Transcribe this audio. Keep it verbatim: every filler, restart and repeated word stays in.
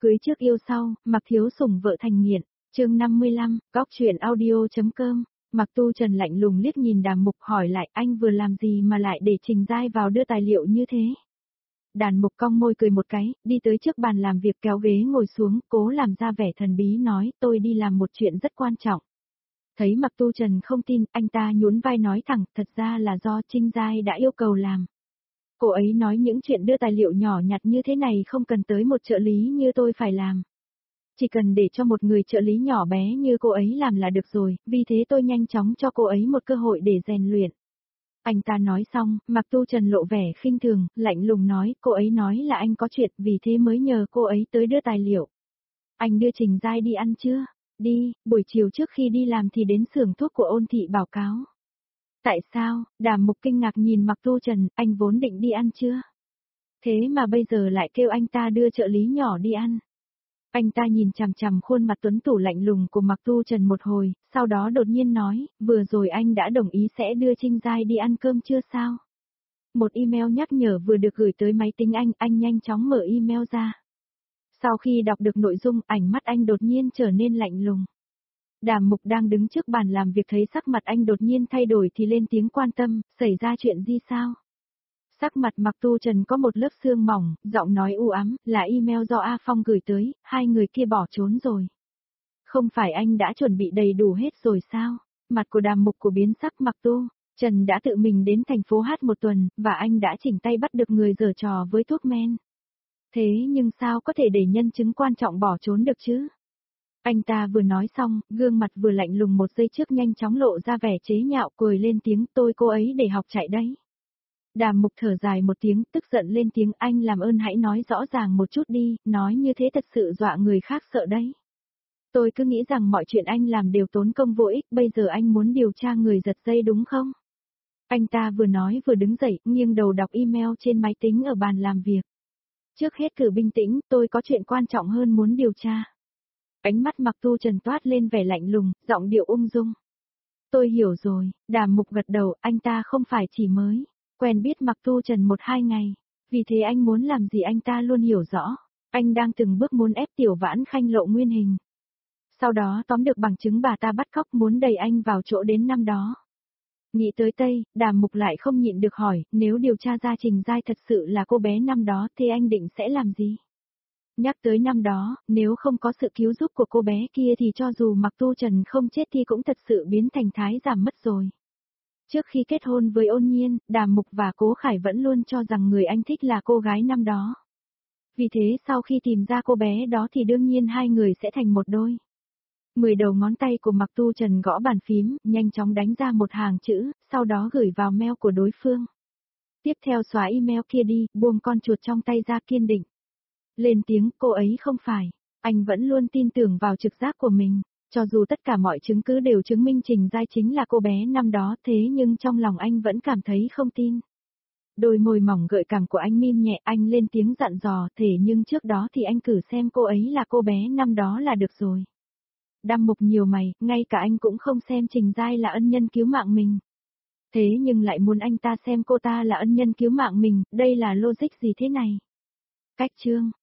cưới trước yêu sau, Mặc Thiếu Sủng vợ thành nghiện, chương năm mươi lăm, góc chuyện audio.com. Mặc Tu Trần lạnh lùng liếc nhìn Đàm Mục hỏi lại anh vừa làm gì mà lại để Trình Giai vào đưa tài liệu như thế. Đàn Mục cong môi cười một cái, đi tới trước bàn làm việc kéo ghế ngồi xuống, cố làm ra vẻ thần bí nói tôi đi làm một chuyện rất quan trọng. Thấy Mặc Tu Trần không tin, anh ta nhún vai nói thẳng, thật ra là do Trình Giai đã yêu cầu làm. Cô ấy nói những chuyện đưa tài liệu nhỏ nhặt như thế này không cần tới một trợ lý như tôi phải làm. Chỉ cần để cho một người trợ lý nhỏ bé như cô ấy làm là được rồi, vì thế tôi nhanh chóng cho cô ấy một cơ hội để rèn luyện. Anh ta nói xong, Mặc Tu Trần lộ vẻ khinh thường, lạnh lùng nói, cô ấy nói là anh có chuyện, vì thế mới nhờ cô ấy tới đưa tài liệu. Anh đưa Trình Giai đi ăn chưa? Đi, buổi chiều trước khi đi làm thì đến xưởng thuốc của Ôn Thị báo cáo. Tại sao? Đàm Mục kinh ngạc nhìn Mặc Tu Trần, anh vốn định đi ăn chưa? Thế mà bây giờ lại kêu anh ta đưa trợ lý nhỏ đi ăn. Anh ta nhìn chằm chằm khuôn mặt tuấn tủ lạnh lùng của Mặc Tu Trần một hồi, sau đó đột nhiên nói, vừa rồi anh đã đồng ý sẽ đưa Trình Giai đi ăn cơm chưa sao? Một email nhắc nhở vừa được gửi tới máy tính anh, anh nhanh chóng mở email ra. Sau khi đọc được nội dung, ánh mắt anh đột nhiên trở nên lạnh lùng. Đàm Mục đang đứng trước bàn làm việc thấy sắc mặt anh đột nhiên thay đổi thì lên tiếng quan tâm, xảy ra chuyện gì sao? Sắc mặt Mặc Tu Trần có một lớp sương mỏng, giọng nói u ám, là email do A Phong gửi tới, hai người kia bỏ trốn rồi. Không phải anh đã chuẩn bị đầy đủ hết rồi sao? Mặt của Đàm Mục của biến sắc. Mặc Tu Trần đã tự mình đến thành phố hát một tuần, và anh đã chỉnh tay bắt được người giở trò với thuốc men. Thế nhưng sao có thể để nhân chứng quan trọng bỏ trốn được chứ? Anh ta vừa nói xong, gương mặt vừa lạnh lùng một giây trước nhanh chóng lộ ra vẻ chế nhạo, cười lên tiếng, tôi cô ấy để học chạy đấy. Đàm Mục thở dài một tiếng, tức giận lên tiếng, anh làm ơn hãy nói rõ ràng một chút đi, nói như thế thật sự dọa người khác sợ đấy. Tôi cứ nghĩ rằng mọi chuyện anh làm đều tốn công vô ích, bây giờ anh muốn điều tra người giật dây đúng không? Anh ta vừa nói vừa đứng dậy, nghiêng đầu đọc email trên máy tính ở bàn làm việc. Trước hết cứ bình tĩnh, tôi có chuyện quan trọng hơn muốn điều tra. Ánh mắt Mặc Tu Trần toát lên vẻ lạnh lùng, giọng điệu ung dung. Tôi hiểu rồi, Đàm Mục gật đầu, anh ta không phải chỉ mới quen biết Mặc Tu Trần một hai ngày, vì thế anh muốn làm gì anh ta luôn hiểu rõ, anh đang từng bước muốn ép Tiểu Vãn Khanh lộ nguyên hình. Sau đó tóm được bằng chứng bà ta bắt cóc muốn đẩy anh vào chỗ đến năm đó. Nghĩ tới Tây, Đàm Mục lại không nhịn được hỏi, nếu điều tra ra Trình Giai thật sự là cô bé năm đó thì anh định sẽ làm gì? Nhắc tới năm đó, nếu không có sự cứu giúp của cô bé kia thì cho dù Mặc Tu Trần không chết thì cũng thật sự biến thành thái giảm mất rồi. Trước khi kết hôn với Ôn Nhiên, Đàm Mục và Cố Khải vẫn luôn cho rằng người anh thích là cô gái năm đó. Vì thế sau khi tìm ra cô bé đó thì đương nhiên hai người sẽ thành một đôi. Mười đầu ngón tay của Mặc Tu Trần gõ bàn phím, nhanh chóng đánh ra một hàng chữ, sau đó gửi vào mail của đối phương. Tiếp theo xóa email kia đi, buông con chuột trong tay ra kiên định. Lên tiếng, cô ấy không phải. Anh vẫn luôn tin tưởng vào trực giác của mình, cho dù tất cả mọi chứng cứ đều chứng minh Trình Giai chính là cô bé năm đó, thế nhưng trong lòng anh vẫn cảm thấy không tin. Đôi môi mỏng gợi cảm của anh mím nhẹ, anh lên tiếng dặn dò, thế nhưng trước đó thì anh cử xem cô ấy là cô bé năm đó là được rồi. Đàm Mục nhiều mày, ngay cả anh cũng không xem Trình Giai là ân nhân cứu mạng mình. Thế nhưng lại muốn anh ta xem cô ta là ân nhân cứu mạng mình, đây là logic gì thế này? Cách chương